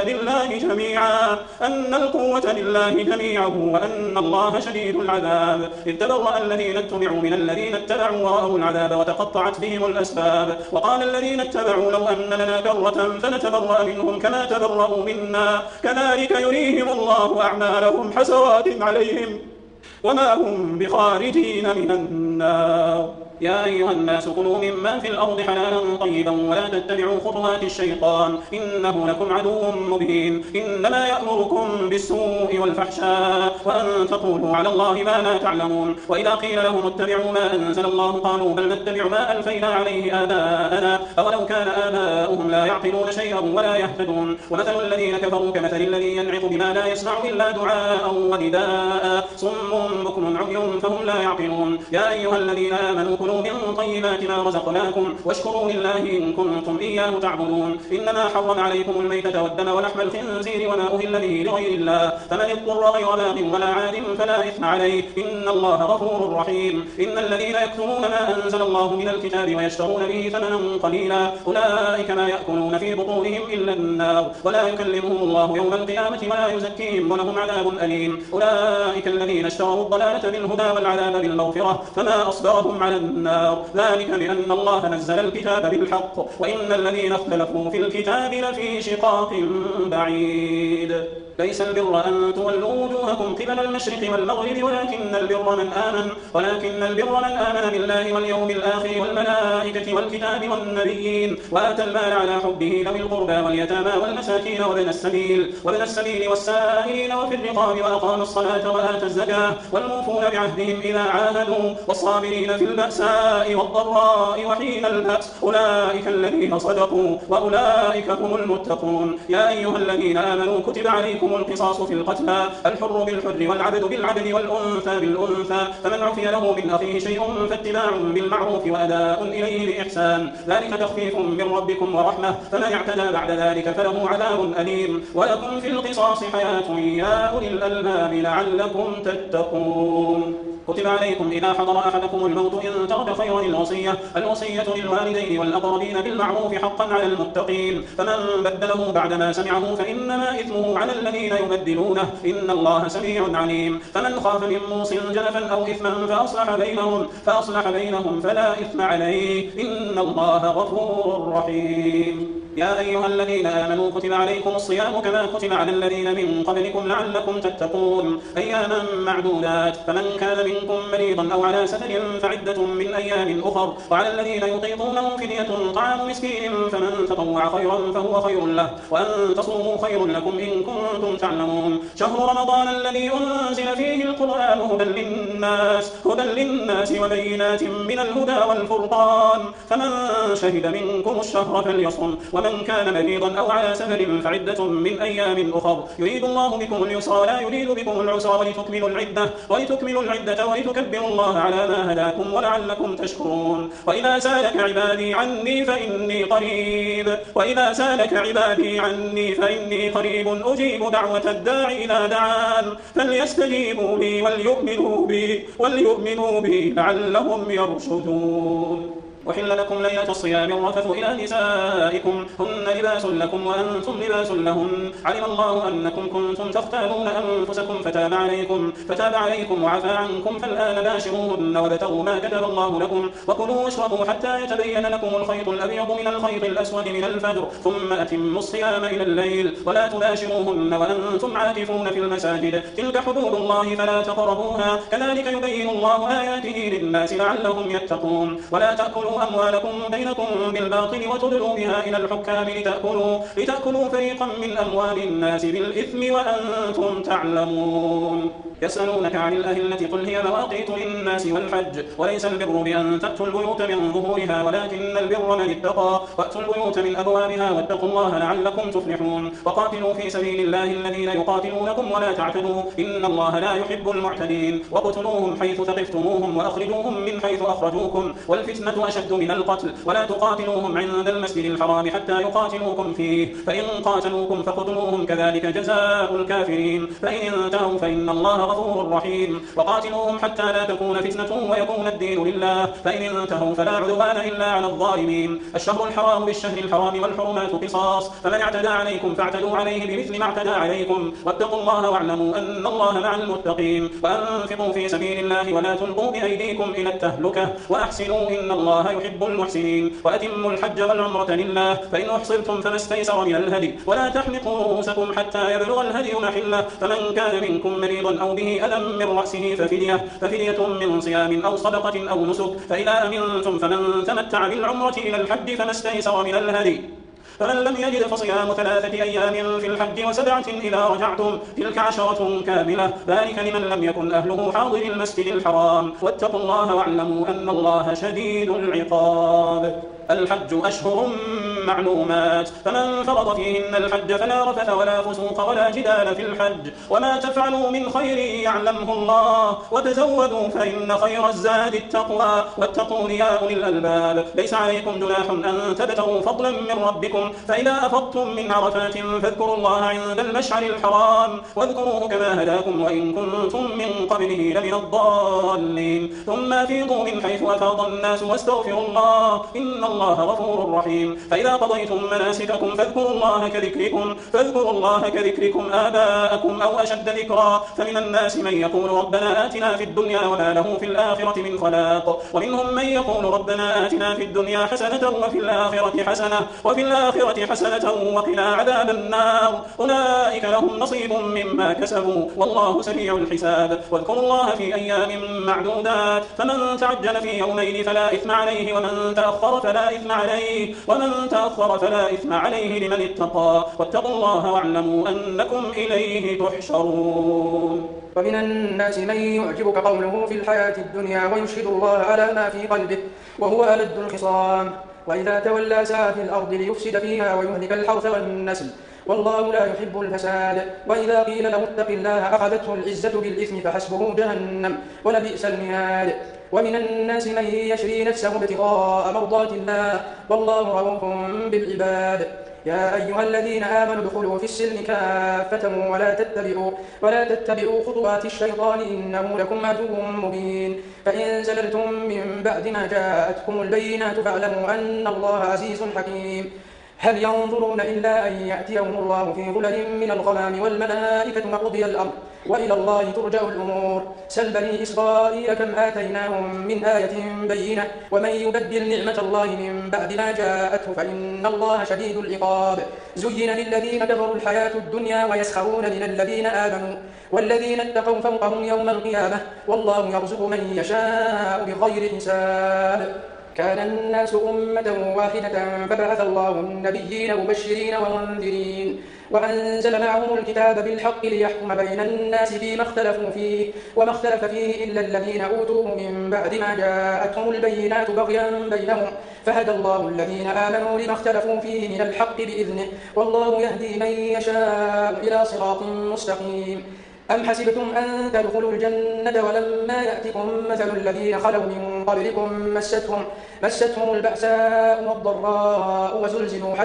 لله جميعا وأن الله شديد العذاب. إذ تبرأ الذين اتبعوا من الذين اتبعوا ورأوا العذاب وتقطعت بهم الأسباب. وقال الذين اتبعوا لو أن لنا كرة فنتبرأ منهم كما تبرأوا منا كذلك يريهم الله أعمالهم حسرات عليهم وما هم بخارجين من النار. يا أيها الناس كلوا مما في الأرض حلالا طيبا ولا تتبعوا خطوات الشيطان إنه لكم عدو مبين. إنما يأمركم بالسوء والفحشاء وأن تقولوا على الله ما لا تعلمون. وإذا قيل لهم اتبعوا ما أنزل الله قالوا بل نتبع ما ألفينا عليه آباءنا أولو كان آباؤهم لا يعقلون شيئا ولا يهتدون. ومثل الذين كفروا كمثل الذي ينعق بما لا يسمع إلا دعاء ونداء صم بكم عمي فهم لا يعقلون. يا أيها الذين آمنوا كلوا من طيبات ما رزقناكم واشكروا لله إن كنتم إياه تعبدون. إنما حرم عليكم الميتة والدم ولحم الخنزير وما أهل به لغير الله فمن اضطر غير باغ ولا عاد فلا إثم عليه إن الله غفور رحيم. إن الذين يكتمون ما أنزل الله من الكتاب ويشترون به ثمنا قليلا أولئك ما يأكلون في بطونهم إلا النار ولا يكلمهم الله يوم القيامة ولا يزكيهم ولهم عذاب أليم. أولئك الذين اشتروا الضلالة بالهدى والعذاب بالمغفرة فما أصبرهم على النار ذلك بأن الله نزل الكتاب بالحق وإن الذين اختلفوا في الكتاب لفي شقاق بعيد. ليس البر أن تولوا وجوهكم قبل المشرق والمغرب ولكن البر من آمن بالله واليوم الآخر والملائكة والكتاب والنبيين وآتى المال على حبه ذوي القربى واليتامى والمساكين وابن السبيل والسائلين وفي الرقاب وأقام الصلاة وآتى الزكاة والموفون بعهدهم إذا عاهدوا والصابرين في البأساء والضراء وحين البأس أولئك الذين صدقوا وأولئك هم المتقون. يا أيها الذين آمنوا كتب عليكم القصاص في القتلى الحر بالحر والعبد بالعبد والأنثى بالأنثى فمن عفي له من أخيه شيء فاتباع بالمعروف وأداء إليه بإحسان ذلك تخفيف من ربكم ورحمة فمن اعتدى بعد ذلك فله عذاب أليم. ولكم في القصاص حياة يا أولي الألباب لعلكم تتقون. كتب عليكم إذا حضر أحدكم الموت إن ترك خيرا الوصية للوالدين والأقربين بالمعروف حقا على المتقين فمن بدله بعدما سمعه فإنما إثمه على الذين يبدلونه إن الله سميع عليم. فمن خاف من موص جنفا أو إثما فأصلح بينهم فلا إثم عليه إن الله غفور رحيم. يا أيها الذين آمنوا كتب عليكم الصيام كما كتب على الذين من قبلكم لعلكم تتقون أياما معدودات فمن كان منكم مريضا أو على سفر فعدة من أيام أخر وعلى الذين يطيقونه فدية طعام مسكين فمن تطوع خيرا فهو خير له وأن تصوموا خير لكم إن كنتم تعلمون. شهر رمضان الذي أنزل فيه القرآن هدى للناس وبينات من الهدى والفرقان فمن شهد منكم الشهر فليصم ومن كان مريضا أو على سفر فعدة من أيام أخر يريد الله بكم اليسر ولا يريد بكم العسر ولتكملوا العدة ولتكبروا الله على ما هداكم ولعلكم تشكرون. وإذا سالك عبادي عني فإني قريب أجيب دعوة الداعي إذا دعان فليستجيبوا لي وليؤمنوا بي لعلهم يرشدون. وحل لكم ليلة الصيام الرفث إلى نسائكم هن لباس لكم وأنتم لباس لهن علم الله أنكم كنتم تختارون أنفسكم فتاب عليكم وعفى عنكم فالآن باشروهن وابتغوا ما كتب الله لكم وكلوا واشربوا حتى يتبين لكم الخيط الأبيض من الخيط الأسود من الفجر ثم أتموا الصيام إلى الليل ولا تباشروهن وأنتم عاكفون في المساجد تلك حدود الله فلا تقربوها كذلك يبين الله آياته للناس لعلهم يتقون. ولا تأكلوا أموالكم بينكم بالباطل وتدلوا بها إلى الحكام لتأكلوا فريقا من أموال الناس بالإثم وأنتم تعلمون. يسألونك عن الأهلة قل هي مواقيت للناس والحج وليس البر بأن تأتوا البيوت من ظهورها ولكن البر من اتقى وأتوا البيوت من أبوابها واتقوا الله لعلكم تفلحون وقاتلوا في سبيل الله الذين يقاتلونكم ولا تعتدوا إن الله لا يحب المعتدين وقتلوهم حيث ثقفتموهم وأخرجوهم من حيث أخرجوكم والفتنة أشد من القتل ولا تقاتلوهم عند المسجد الحرام حتى يقاتلوكم فيه فإن قاتلوكم فقتلوهم كذلك جزاء الكافرين فإن انتهوا فإن الله غفور رحيم وقاتلوهم حتى لا تكون فتنة ويكون الدين لله فإن انتهوا فلا عدوان إلا على الظالمين الشهر الحرام بالشهر الحرام والحرمات قصاص فمن اعتدى عليكم فاعتدوا عليه بمثل ما اعتدى عليكم واتقوا الله واعلموا أن الله مع المتقين وأنفقوا في سبيل الله ولا تلقوا بأيديكم إلى التهلكة وأحسنوا إن الله يحب المحسنين وأتموا الحج والعمرة لله فإن أحصرتم فما استيسر من الهدي ولا تحلقوا رؤوسكم حتى يبلغ الهدي محله فمن كان منكم مريضا أو به أذى من رأسه ففدية من صيام أو صدقة أو نسك فإذا أمنتم فمن تمتع بالعمرة إلى الحج فما استيسر من الهدي فمن لم يجد فصيام 3 أيام في الحج و7 إذا رجعتم تلك 10 كاملة ذلك لمن لم يكن أهله حاضر المسجد الحرام واتقوا الله واعلموا أن الله شديد العقاب الحج أشهر معلومات فمن فرض فيهن الحج فلا رفث ولا فسوق ولا جدال في الحج وما تفعلوا من خير يعلمه الله وتزودوا فإن خير الزاد التقوى واتقون يا أولي الألباب ليس عليكم جناح أن تبتغوا فضلا من ربكم فإذا أفضتم من عرفات فاذكروا الله عند المشعر الحرام واذكروه كما هداكم وإن كنتم من قبله لمن الضالين ثم أفيضوا من حيث أفاض الناس واستغفروا الله إن الله غفور رحيم فإذا قضيتم مناسككم فاذكروا الله كذكركم آباءكم أو أشد ذكرا فمن الناس من يقول ربنا آتنا في الدنيا وما له في الآخرة من خلاق ومنهم من يقول ربنا آتنا في الدنيا حسنة وفي الآخرة حسنة وقنا عذاب النار أولئك لهم نصيب مما كسبوا والله سريع الحساب واذكروا الله في أيام معدودات فمن تعجل في يومين فلا إثم عليه ومن تأخر فلا إثم عليه لمن اتقى واتقوا الله واعلموا أنكم إليه تحشرون ومن الناس من يعجبك قوله في الحياة الدنيا ويشهد الله على ما في قلبه وهو ألد الخصام وإذا تولى سعى في الأرض ليفسد فيها ويهلك الحرث والنسل والله لا يحب الفساد وإذا قيل له اتق الله أخذته العزة بالإثم فحسبه جهنم ولبئس المهاد ومن الناس من يشري نفسه ابتغاء مرضات الله والله رؤوف بالعباد يا أيها الذين آمنوا ادخلوا في السلم كافة ولا تتبعوا خطوات الشيطان إنه لكم عدو مبين فإن زللتم من بعد ما جاءتكم البينات فاعلموا أن الله عزيز حكيم هل ينظرون إلا أن يأتيهم الله في ظلل من الغمام والملائكة وقضي الأمر وإلى الله ترجع الأمور سل بني إسرائيل كم آتيناهم من آية بينة ومن يبدل نعمة الله من بعد ما جاءته فإن الله شديد العقاب زين للذين كفروا الحياة الدنيا ويسخرون من الذين آمنوا والذين اتقوا فوقهم يوم القيامة والله يرزق من يشاء بغير حساب كان الناس أمة واحدة فبعث الله النبيين مبشرين ومنذرين وأنزل معهم الكتاب بالحق ليحكم بين الناس فيما اختلفوا فيه وما اختلف فيه إلا الذين أوتوه من بعد ما جاءتهم البينات بغيا بينهم فهدى الله الذين آمنوا لما اختلفوا فيه من الحق بإذنه والله يهدي من يشاء إلى صراط مستقيم أم حسبتم أن تدخلوا الجنة ولما يأتكم مثل الذين خلوا من قبلكم مستهم البأساء والضراء وزلزلوا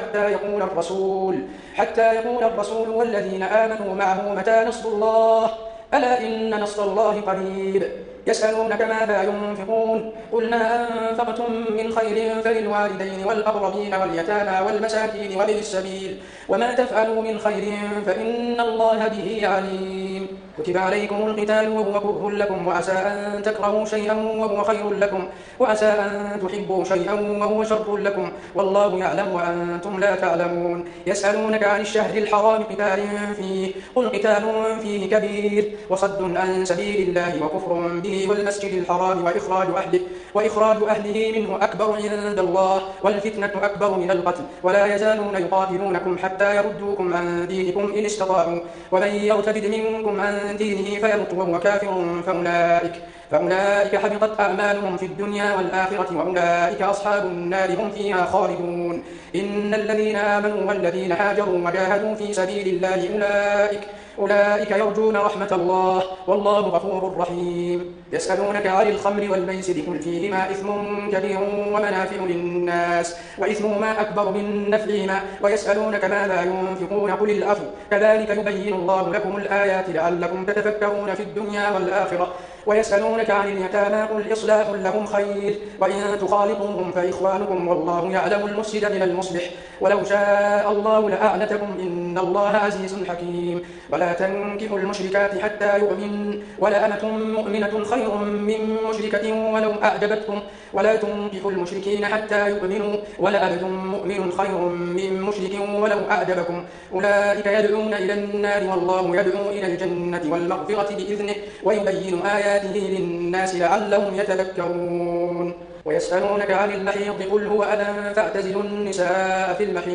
حتى يقول الرسول والذين آمنوا معه متى نصر الله ألا إن نصر الله قريب يسألونك ماذا ينفقون قل ما أنفقتم من خير فللوالدين والأقربين واليتامى والمساكين وابن السبيل وما تفعلوا من خير فإن الله به عليم كتب عليكم القتال وهو كره لكم وعسى أن تكرهوا شيئا وهو خير لكم وعسى أن تحبوا شيئا وهو شر لكم والله يعلم وأنتم لا تعلمون يسألونك عن الشهر الحرام قتال فيه قل قتال فيه كبير وصد عن سبيل الله وكفر به والمسجد الحرام وإخراج أهله منه أكبر عند الله والفتنة أكبر من القتل ولا يزالون يقاتلونكم حتى يردوكم عن دينكم إن استطاعوا ومن يرتد منكم عن عن دينه فيمت وهو كافر فأولئك حبطت أعمالهم في الدنيا والآخرة وأولئك أصحاب النار هم فيها خالدون. إن الذين آمنوا والذين هاجروا وجاهدوا في سبيل الله أولئك يرجون رحمة الله والله غفور رحيم. يسألونك عن الخمر والميسر قل فيهما إثم كبير ومنافع للناس وإثمهما أكبر من نفعهما ويسألونك ماذا ينفقون قل العفو كذلك يبين الله لكم الآيات لعلكم تتفكرون في الدنيا والآخرة. ويسألونك عن اليتامى قل إصلاح لهم خير وإن تخالطوهم فإخوانكم والله يعلم المفسد من المصلح ولو شاء الله لأعنتكم إن الله عزيز حكيم. ولا تنكحوا المشركات حتى يؤمن ولأمة مؤمنة خير من مشركة ولو أعجبتكم ولا تنكحوا المشركين حتى يؤمنوا ولأمة مؤمن خير من مشرك ولو أعجبكم أولئك يدعون إلى النار والله يدعو إلى الجنة والمغفرة بإذنه ويبين آياته للناس لعلهم يتذكرون. ويسألونك عن المحيض قل هو أذى فاعتزلوا النساء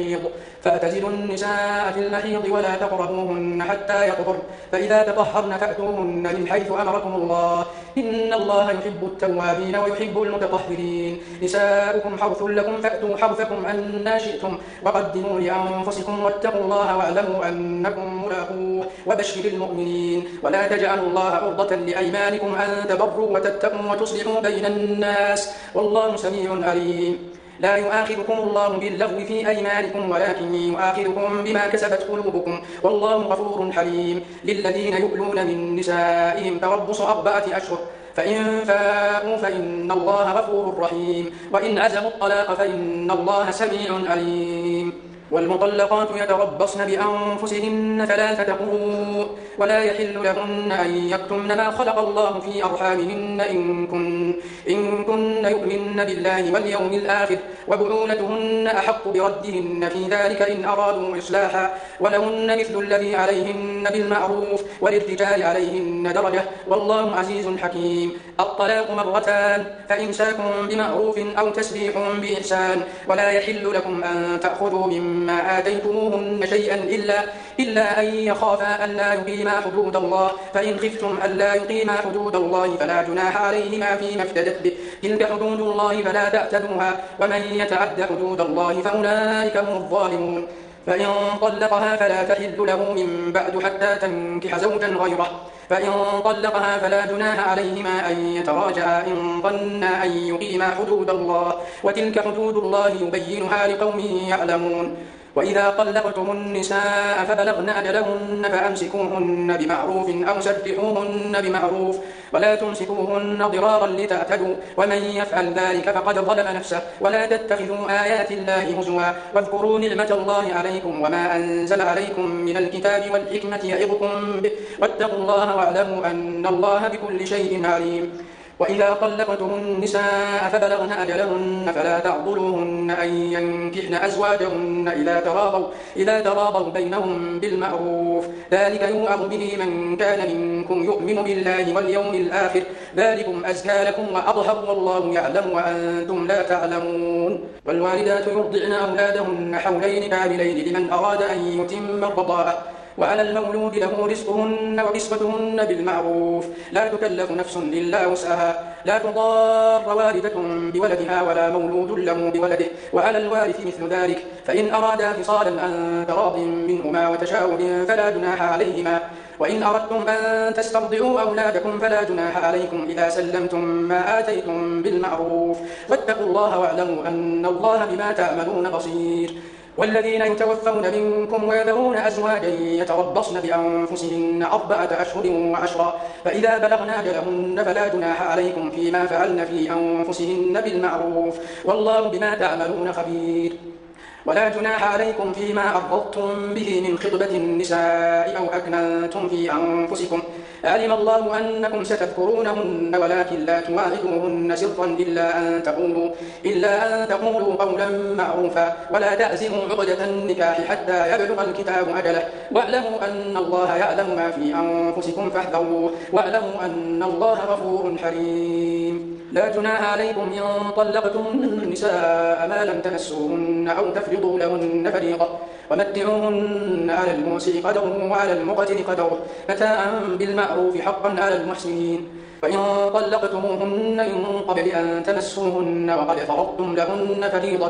في المحيض ولا تقربوهن حتى يطهرن فإذا تطهرن فأتوهن من حيث أمركم الله إن الله يحب التوابين ويحب المتطهرين. نساؤكم حرث لكم فأتوا حرثكم أنى شئتم وقدموا لأنفسكم واتقوا الله واعلموا أنكم ملاقوه وبشر المؤمنين. ولا تجعلوا الله عرضة لأيمانكم أن تبروا وتتقوا وتصلحوا بين الناس والله سميع عليم. لا يؤاخذكم الله باللغو في أيمانكم ولكن يؤاخذكم بما كسبت قلوبكم والله غفور حليم. للذين يؤلون من نسائهم تربص 4 أشهر فإن فاءوا فإن الله غفور رحيم وإن عزموا الطلاق فإن الله سميع عليم. والمطلقات يتربصن بأنفسهن 3 قروء ولا يحل لهن أن يكتمن ما خلق الله في أرحامهن إن كن يؤمن بالله واليوم الآخر وبعولتهن أحق بردهن في ذلك إن أرادوا إصلاحا ولهن مثل الذي عليهن بالمعروف وللرجال عليهن درجة والله عزيز حكيم. الطلاق 2 مرتان فإمساك بمعروف أو تسريح بإحسان ولا يحل لكم أن تأخذوا مما آتيتموهن شيئا إلا أن يخافا ألا يقيما حدود الله فإن خفتم ألا يقيما حدود الله فلا جناح عليهما فيما افتدت به تلك حدود الله فلا تعتدوها ومن يتعد حدود الله فأولئك هم الظالمون. فإن طلقها فلا تحل له من بعد حتى تنكح زوجا غيره فإن طلقها فلا جناح عليهما أن يتراجعا إن ظنا أن يقيما حدود الله وتلك حدود الله يبينها لقوم يعلمون. وإذا طلقتم النساء فبلغن أجلهن فأمسكوهن بمعروف أو سرحوهن بمعروف ولا تمسكوهن ضرارا لتعتدوا ومن يفعل ذلك فقد ظلم نفسه ولا تتخذوا آيات الله هزوا واذكروا نعمة الله عليكم وما أنزل عليكم من الكتاب والحكمة يعظكم به واتقوا الله واعلموا أن الله بكل شيء عليم. وإذا طلقتم النساء فبلغن أجلهن فلا تعضلوهن أن ينكحن أزواجهن إذا تراضوا بينهم بالمعروف ذلك يوعظ به من كان منكم يؤمن بالله واليوم الآخر ذلكم أزكى لكم وأطهر والله يعلم وأنتم لا تعلمون. والوالدات يرضعن أولادهن حولين كاملين لمن أراد أن يتم الرضاعة وعلى المولود له رزقهن وكسوتهن بالمعروف لا تكلف نفس إلا وسعها لا تضار والدة بولدها ولا مولود له بولده وعلى الوارث مثل ذلك فإن أرادا فصالا عن تراض منهما وتشاور فلا جناح عليهما. وإن أردتم أن تسترضعوا أولادكم فلا جناح عليكم إذا سلمتم ما آتيتم بالمعروف واتقوا الله واعلموا أن الله بما تعملون بصير. والذين يتوفون منكم ويذرون أزواجا يتربصن بأنفسهن 4 أشهر وعشرا فإذا بلغن أجلهن فلا جناح عليكم فيما فعلن في أنفسهن بالمعروف والله بما تعملون خبير. ولا جناح عليكم فيما أرضتم به من خطبة النساء أو أكننتم في أنفسكم علم الله أنكم ستذكرونهن ولكن لا تواعدوهن سرا إلا أن تقولوا قولا معروفا ولا تعزموا عقدة النكاح حتى يبلغ الكتاب أجله واعلموا أن الله يعلم ما في أنفسكم فاحذروه واعلموا أن الله غفور حليم. لا جناح عليكم إن طلقتم النساء ما لم تمسوهن أو تفرضوا لهن فريضة ومتعوهن على الموسع قدره وعلى المقتر قدره متاعا بالمعروف حقا على المحسنين. فإن طلقتموهن من قبل أن تمسوهن وقد فرضتم لهن فريضة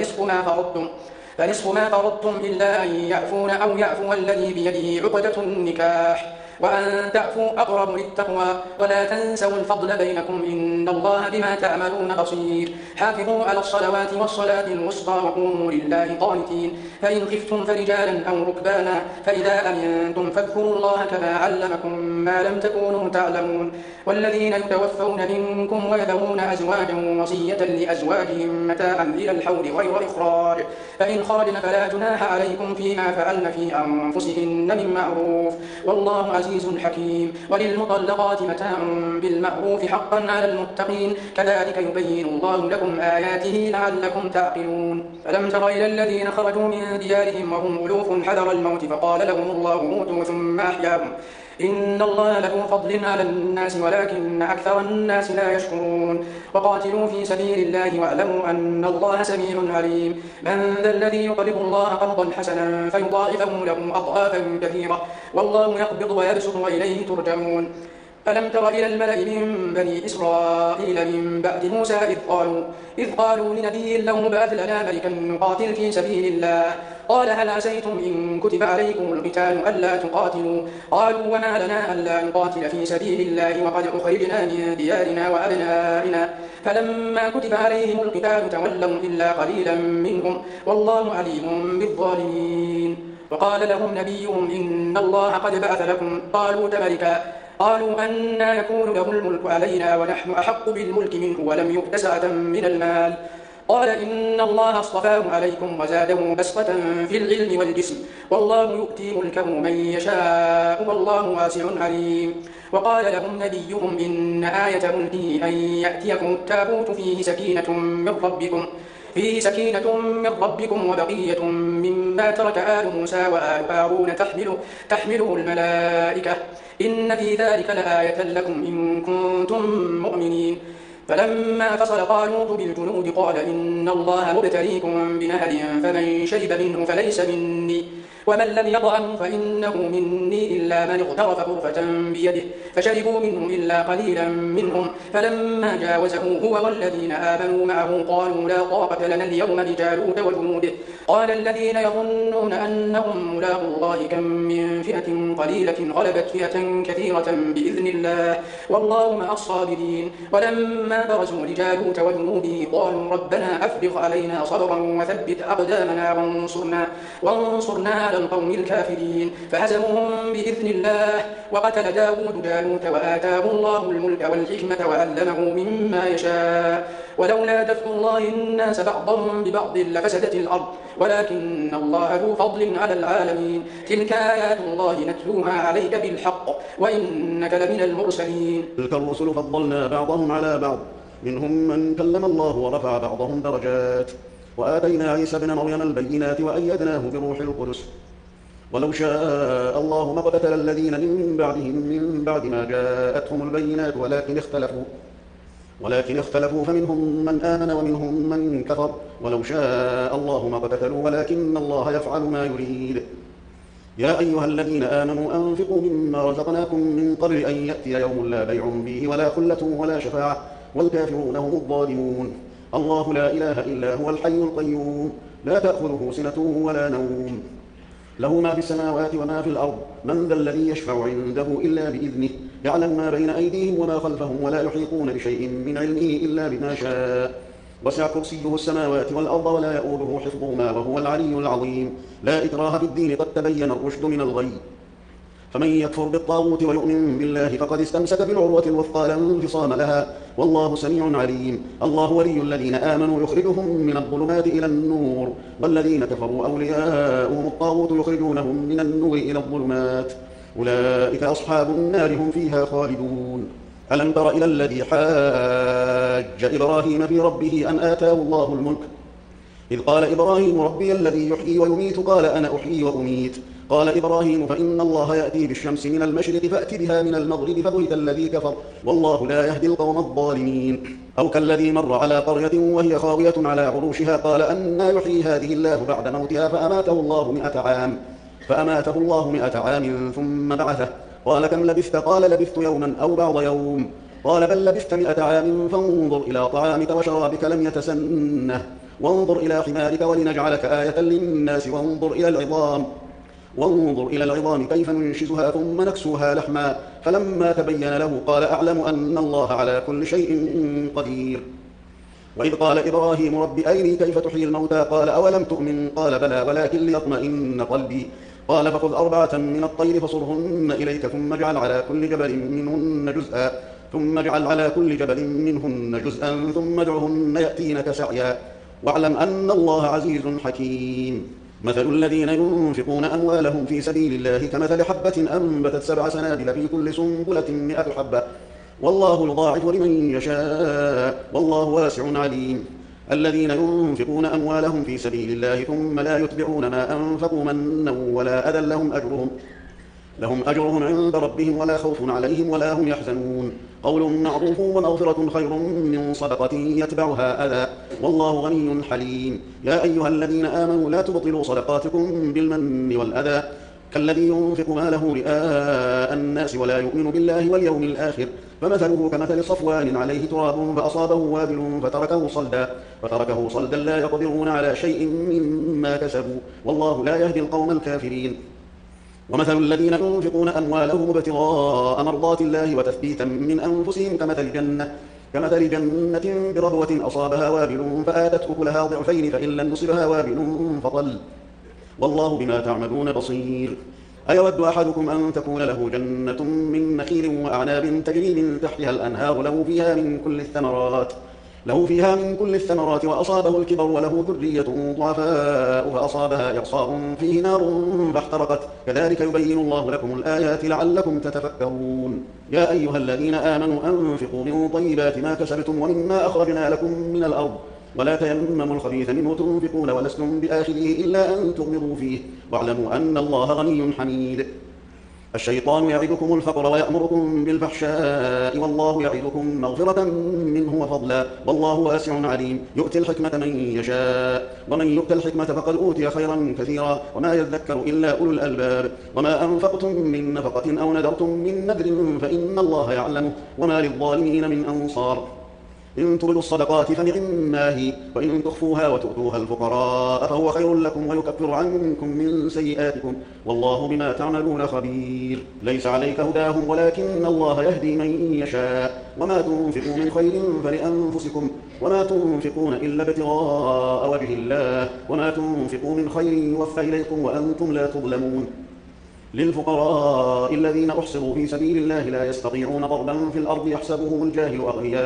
فنصف ما فرضتم إلا أن يعفون أو يعفو الذي بيده عقدة النكاح وأن تعفوا أقرب للتقوى ولا تنسوا الفضل بينكم إن الله بما تعملون بصير. حافظوا على الصلوات والصلاة الوسطى وقوموا لله قانتين. فإن خفتم فرجالا أو ركبانا فإذا أمنتم فاذكروا الله كما علمكم ما لم تكونوا تعلمون. والذين يتوفون منكم ويذرون أزواجا وصية لأزواجهم متاعا إلى الحول غير إخراج فإن خرجن فلا جناح عليكم فيما فعلن في أنفسهن من معروف والله عزيز حكيم. وللمطلقات متاع بالمعروف حقا على المتقين كذلك يبين الله لكم آياته لعلكم تعقلون. ألم تر إلى الذين خرجوا من ديارهم وهم ألوف حذر الموت فقال لهم الله موتوا ثم أحياهم إن الله له فضل على الناس ولكن أكثر الناس لا يشكرون. وقاتلوا في سبيل الله واعلموا أن الله سميع عليم. من ذا الذي يقرض الله قرضا حسنا فيضاعفه له أضعافا كثيرة والله يقبض ويبسط وإليه ترجعون. ألم تر إلى الملأ من بني إسرائيل من بعد موسى إذ قالوا لنبي له ابعث لنا ملكا نقاتل في سبيل الله قال هل عسيتم إن كتب عليكم القتال ألا تقاتلوا قالوا وما لنا ألا نقاتل في سبيل الله وقد أخرجنا من ديارنا وأبنائنا فلما كتب عليهم القتال تولوا إلا قليلا منهم والله عليم بالظالمين. وقال لهم نبيهم إن الله قد بعث لكم طالوت ملكا قالوا أنى يكون له الملك علينا ونحن أحق بالملك منه ولم يؤت سعة من المال قال إن الله اصطفاه عليكم وزاده بسطة في العلم والجسم والله يؤتي ملكه من يشاء والله واسع عليم. وقال لهم نبيهم إن آية ملكه أن يأتيكم التابوت فيه سكينة من ربكم وبقية مما ترك آل موسى وآل هارون تحمله الملائكة إن في ذلك لآية لكم إن كنتم مؤمنين. فلما فصل طالوت بالجنود قال إن الله مبتليكم بنهر فمن شرب منه فليس مني ومن لم يطعمه فإنه مني إلا من اغترف غرفة بيده فشربوا منه إلا قليلا منهم فلما جاوزه هو والذين آمنوا معه قالوا لا طاقة لنا اليوم بجالوت وجنوده قال الذين يظنون أنهم ملاقو الله كم من فئة قليلة غلبت فئة كثيرة بإذن الله والله مع الصابرين. ولما برزوا لجالوت وجنوده قالوا ربنا أفرغ علينا صبرا وثبت أقدامنا وانصرنا على القوم الكافرين فهزموهم بإذن الله. وقتل داود جالوت وآتاه الله الملك والحكمة وعلمه مما يشاء ولولا دفع الله الناس بعضهم ببعض لفسدت الأرض ولكن الله ذو فضل على العالمين. تلك آيات الله نتلوها عليك بالحق وإنك لمن المرسلين. تلك الرسل فضلنا بعضهم على بعض منهم من كلم الله ورفع بعضهم درجات وآتينا عيسى بن مريم البينات وأيدناه بروح القدس ولو شاء الله ما اقتتل الذين من بعدهم من بعد ما جاءتهم البينات ولكن اختلفوا فمنهم من آمن ومنهم من كفر ولو شاء الله ما اقتتلوا ولكن الله يفعل ما يريد. يا أيها الذين آمنوا أنفقوا مما رزقناكم من قبل أن يأتي يوم لا بيع فيه ولا خلة ولا شفاعة والكافرون هم الظالمون. الله لا إله إلا هو الحي القيوم لا تأخذه سنة ولا نوم له ما في السماوات وما في الأرض من ذا الذي يشفع عنده إلا بإذنه يعلم ما بين أيديهم وما خلفهم ولا يحيطون بشيء من علمه إلا بما شاء وسع كرسيه السماوات والأرض ولا يؤوده حفظهما وهو العلي العظيم. لا إكراه في الدين قد تبين الرشد من الغي فمن يكفر بالطاغوت ويؤمن بالله فقد استمسك بالعروة الوثقى لا انفصام لها والله سميع عليم. الله ولي الذين آمنوا يخرجهم من الظلمات إلى النور والذين كفروا أولياؤهم الطاغوت يخرجونهم من النور إلى الظلمات أولئك أصحاب النار هم فيها خالدون. ألم تر إلى الذي حاج إبراهيم في ربه أن آتاه الله الملك إذ قال إبراهيم ربي الذي يحيي ويميت قال أنا أحيي وأميت قال إبراهيم فإن الله يأتي بالشمس من المشرق فأت بها من المغرب فبهت الذي كفر والله لا يهدي القوم الظالمين. أو كالذي مر على قرية وهي خاوية على عروشها قال أنى يحيي هذه الله بعد موتها فأماته الله 100 عام ثم بعثه قال كم لبثت؟ قال لبثت يوما أو بعض يوم قال بل لبثت 100 عام فانظر إلى طعامك وشرابك لم يتسنه وانظر إلى حمارك ولنجعلك آية للناس وانظر إلى العظام كيف ننشزها ثم نكسوها لحما فلما تبين له قال أعلم أن الله على كل شيء قدير. وإذ قال إبراهيم رب أرني كيف تحيي الموتى قال أولم تؤمن قال بلى ولكن ليطمئن قلبي قال فخذ 4 من الطير فصرهن إليك ثم اجعل على كل جبل منهن جزءا ثم ادعهن يأتينك سعيا واعلم أن الله عزيز حكيم. مثل الذين ينفقون أموالهم في سبيل الله كمثل حبة أنبتت 7 سنابل في كل سنبلة 100 حبة والله يضاعف لمن يشاء والله واسع عليم. الذين ينفقون أموالهم في سبيل الله ثم لا يتبعون ما أنفقوا منا ولا أذى لهم أجرهم عند ربهم ولا خوف عليهم ولا هم يحزنون. قول معروف ومغفرة خير من صدقة يتبعها أذى والله غني حليم. يا أيها الذين آمنوا لا تبطلوا صدقاتكم بالمن والأذى كالذي ينفق ماله رئاء الناس ولا يؤمن بالله واليوم الآخر فمثله كمثل صفوان عليه تراب فأصابه وابل فتركه صلدا لا يقدرون على شيء مما كسبوا والله لا يهدي القوم الكافرين. ومثل الذين ينفقون أموالهم ابتغاء مرضات الله وتثبيتا من أنفسهم كمثل جنة بربوة أصابها وابل فآتت أكلها ضعفين فإن لم يصبها وابل فطل والله بما تعملون بصير. أيود أحدكم أن تكون له جنة من نخيل وأعناب تجري من تحتها الأنهار له فيها من كل الثمرات وأصابه الكبر وله ذرية ضعفاء فأصابها إعصار فيه نار فاحترقت كذلك يبين الله لكم الآيات لعلكم تتفكرون. يا أيها الذين آمنوا أنفقوا من طيبات ما كسبتم ومما أخرجنا لكم من الأرض ولا تيمموا الخبيث منه تنفقون ولستم بآخذه إلا أن تغمضوا فيه واعلموا أن الله غني حميد. الشيطان يعدكم الفقر ويأمركم بالفحشاء والله يعدكم مغفرة منه وفضلا والله واسع عليم. يؤتي الحكمة من يشاء ومن يؤت الحكمة فقد أوتي خيرا كثيرا وما يذكر إلا أولو الألباب. وما أنفقتم من نفقة أو نذرتم من نذر فإن الله يعلمه وما للظالمين من أنصار. إن تبدوا الصدقات فنعما هي وإن تخفوها وتؤتوها الفقراء فهو خير لكم ويكفر عنكم من سيئاتكم والله بما تعملون خبير. ليس عليك هداهم ولكن الله يهدي من يشاء وما تنفقوا من خير فلأنفسكم وما تنفقون إلا ابتغاء وجه الله وما تنفقوا من خير يوفى إليكم وأنتم لا تظلمون. للفقراء الذين أحصروا في سبيل الله لا يستطيعون ضربا في الأرض يحسبهم الجاهل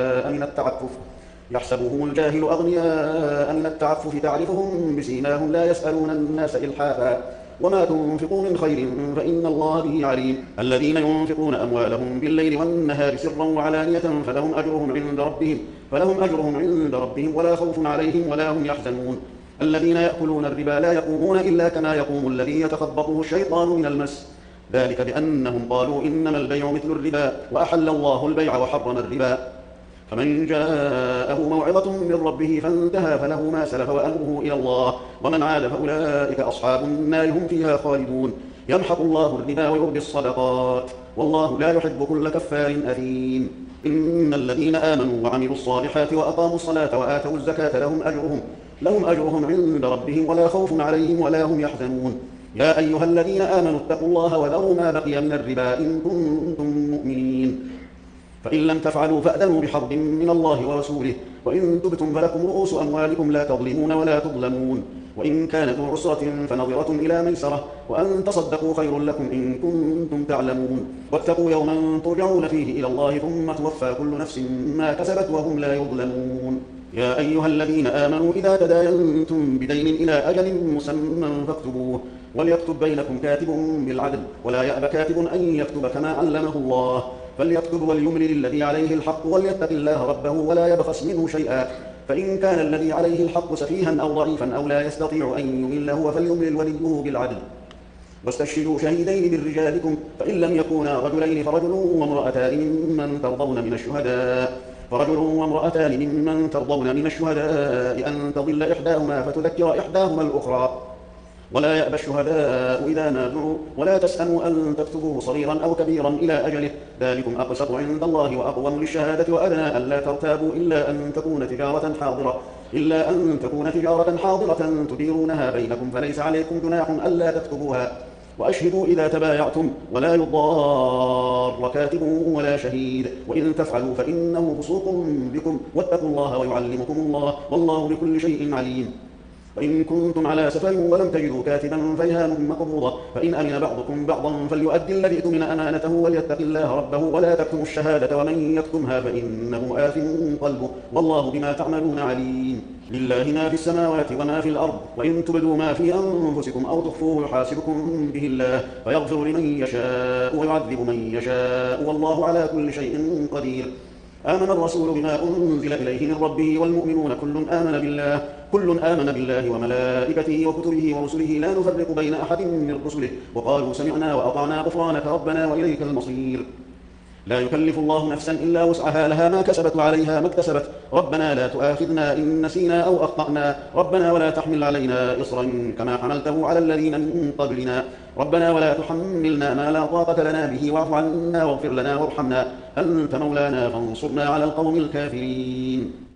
أغنياء من التعفف تعرفهم بسيماهم لا يسألون الناس إلحافا وما تنفقوا من خير فإن الله به عليم. الذين ينفقون أموالهم بالليل والنهار سرا وعلانية فلهم أجرهم عند ربهم ولا خوف عليهم ولا هم يحزنون. الذين يأكلون الربا لا يقومون إلا كما يقوم الذي يتخبطه الشيطان من المس ذلك بأنهم قالوا إنما البيع مثل الربا وأحل الله البيع وحرم الربا. فمن جاءه موعظة من ربه فانتهى فله ما سلف وأمره إلى الله ومن عاد فأولئك أصحاب النار هم فيها خالدون. يمحق الله الربا ويربي الصدقات والله لا يحب كل كفار أثيم. إن الذين آمنوا وعملوا الصالحات وأقاموا الصلاة وآتوا الزكاة لهم أجرهم عند ربهم ولا خوف عليهم ولا هم يحزنون. يا أيها الذين آمنوا اتقوا الله وذروا ما بقي من الربا إن كنتم مؤمنين فإن لم تفعلوا فأذنوا بحرب من الله ورسوله وإن تبتم فلكم رؤوس أموالكم لا تظلمون ولا تظلمون وإن كان ذو عسرة فنظرة إلى ميسرة وأن تصدقوا خير لكم إن كنتم تعلمون. واتقوا يوما ترجعون فيه إلى الله ثم توفى كل نفس ما كسبت وهم لا يظلمون. يا أيها الذين آمنوا إذا تداينتم بدين إلى أجل مسمى فاكتبوه وليكتب بينكم كاتب بالعدل ولا يأب كاتب أن يكتب كما علمه الله فليكتب وليملل الذي عليه الحق وليتق الله ربه ولا يبخس منه شيئا فإن كان الذي عليه الحق سفيها أو ضعيفا أو لا يستطيع أن يمل هو فليملل وليه بالعدل واستشهدوا شهيدين من رجالكم فإن لم يكونا رجلين فرجل وامرأتان ممن ترضون من الشهداء أن تضل إحداهما فتذكر إحداهما الأخرى. ولا يأبى الشهداء إذا ما دعوا ولا تسأموا أن تكتبوه صغيرا أو كبيرا إلى أجله، ذلكم أقسط عند الله وأقوم للشهادة وأدنى ألا ترتابوا إلا أن تكون تجارة حاضرة تديرونها بينكم فليس عليكم جناح ألا تكتبوها. وأشهدوا إذا تبايعتم ولا يضار كاتب ولا شهيد، وإن تفعلوا فإنه فسوق بكم، واتقوا الله ويعلمكم الله والله بكل شيء عليم. وإن كنتم على سفر ولم تجدوا كاتبا فرهان مقبوضة، فإن أمن بعضكم بعضا فليؤدي الذي اؤتمن أمانته وليتق الله ربه ولا تكتموا الشهادة ومن يكتمها فإنه آثم قلبه والله بما تعملون عليم. لله ما في السماوات وما في الأرض، وإن تبدوا ما في أنفسكم أو تخفوه يحاسبكم به الله فيغفر لمن يشاء ويعذب من يشاء والله على كل شيء قدير. آمن الرسول بما أنزل إليه من ربه والمؤمنون كل آمن بالله وملائكته وكتبه ورسله لا نفرق بين أحد من رسله وقالوا سمعنا وأطعنا غفرانك ربنا وإليك المصير. لا يكلف الله نفسا إلا وسعها لها ما كسبت وعليها ما اكتسبت، ربنا لا تؤاخذنا إن نسينا أو أخطأنا، ربنا ولا تحمل علينا إصرا كما حملته على الذين من قبلنا، ربنا ولا تحملنا ما لا طاقة لنا به واعف عنا واغفر لنا وارحمنا أنت مولانا فانصرنا على القوم الكافرين.